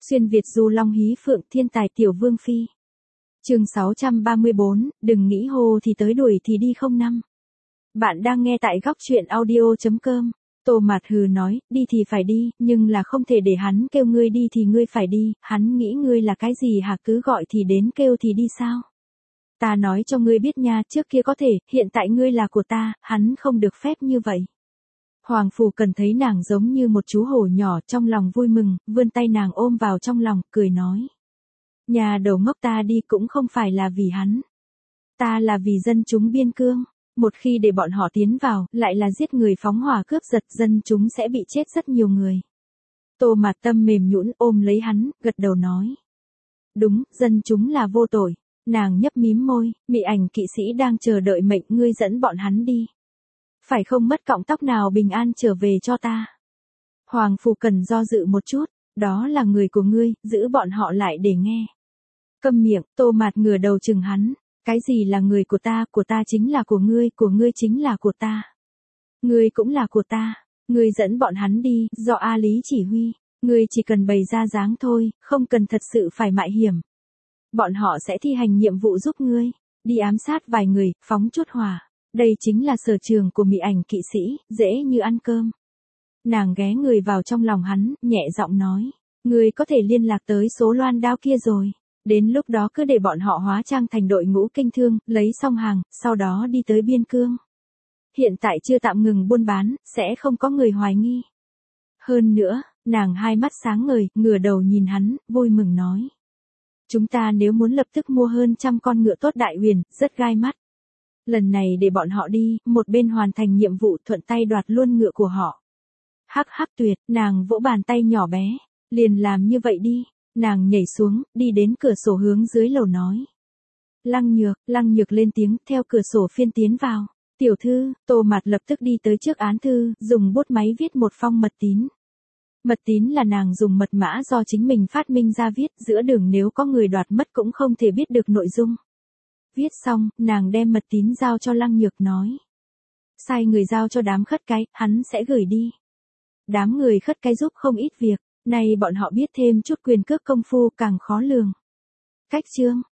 Xuyên Việt du long hí phượng thiên tài tiểu vương phi. Chương 634, đừng nghĩ hồ thì tới đuổi thì đi không năm. Bạn đang nghe tại góc truyện audio.com. Tô Mạt hừ nói, đi thì phải đi, nhưng là không thể để hắn kêu ngươi đi thì ngươi phải đi, hắn nghĩ ngươi là cái gì hả, cứ gọi thì đến kêu thì đi sao? Ta nói cho ngươi biết nha, trước kia có thể, hiện tại ngươi là của ta, hắn không được phép như vậy. Hoàng Phủ Cần thấy nàng giống như một chú hổ nhỏ, trong lòng vui mừng, vươn tay nàng ôm vào trong lòng, cười nói. Nhà đầu ngốc, ta đi cũng không phải là vì hắn. Ta là vì dân chúng biên cương. Một khi để bọn họ tiến vào, lại là giết người phóng hỏa cướp giật, dân chúng sẽ bị chết rất nhiều người. Tô Mạt tâm mềm nhũn ôm lấy hắn, gật đầu nói. Đúng, dân chúng là vô tội. Nàng nhấp mím môi, Mị Ảnh kỵ sĩ đang chờ đợi mệnh ngươi dẫn bọn hắn đi. Phải không mất cọng tóc nào bình an trở về cho ta. Hoàng Phủ Cần do dự một chút, đó là người của ngươi, giữ bọn họ lại để nghe. Câm miệng, Tô Mạt ngửa đầu chừng hắn. Cái gì là người của ta chính là của ngươi chính là của ta. Ngươi cũng là của ta, ngươi dẫn bọn hắn đi, do A Lý chỉ huy, ngươi chỉ cần bày ra dáng thôi, không cần thật sự phải mạo hiểm. Bọn họ sẽ thi hành nhiệm vụ giúp ngươi, đi ám sát vài người, phóng chút hỏa. Đây chính là sở trường của Mị Ảnh kỵ sĩ, dễ như ăn cơm. Nàng ghé người vào trong lòng hắn, nhẹ giọng nói, ngươi có thể liên lạc tới số loan đao kia rồi. Đến lúc đó cứ để bọn họ hóa trang thành đội ngũ kinh thương, lấy xong hàng, sau đó đi tới biên cương. Hiện tại chưa tạm ngừng buôn bán, sẽ không có người hoài nghi. Hơn nữa, nàng hai mắt sáng ngời, ngửa đầu nhìn hắn, vui mừng nói. Chúng ta nếu muốn lập tức mua hơn 100 con ngựa tốt đại huyền, rất gai mắt. Lần này để bọn họ đi, một bên hoàn thành nhiệm vụ thuận tay đoạt luôn ngựa của họ. Hắc hắc tuyệt, nàng vỗ bàn tay nhỏ bé, liền làm như vậy đi. Nàng nhảy xuống, đi đến cửa sổ hướng dưới lầu nói. Lăng nhược lên tiếng, theo cửa sổ phiên tiến vào. Tiểu thư, Tô Mạt lập tức đi tới trước án thư, dùng bút máy viết một phong mật tín. Mật tín là nàng dùng mật mã do chính mình phát minh ra viết, giữa đường nếu có người đoạt mất cũng không thể biết được nội dung. Viết xong, nàng đem mật tín giao cho Lăng Nhược nói. Sai người giao cho đám khất cái, hắn sẽ gửi đi. Đám người khất cái giúp không ít việc. Nay bọn họ biết thêm chút quyền cước công phu càng khó lường. Cách chương,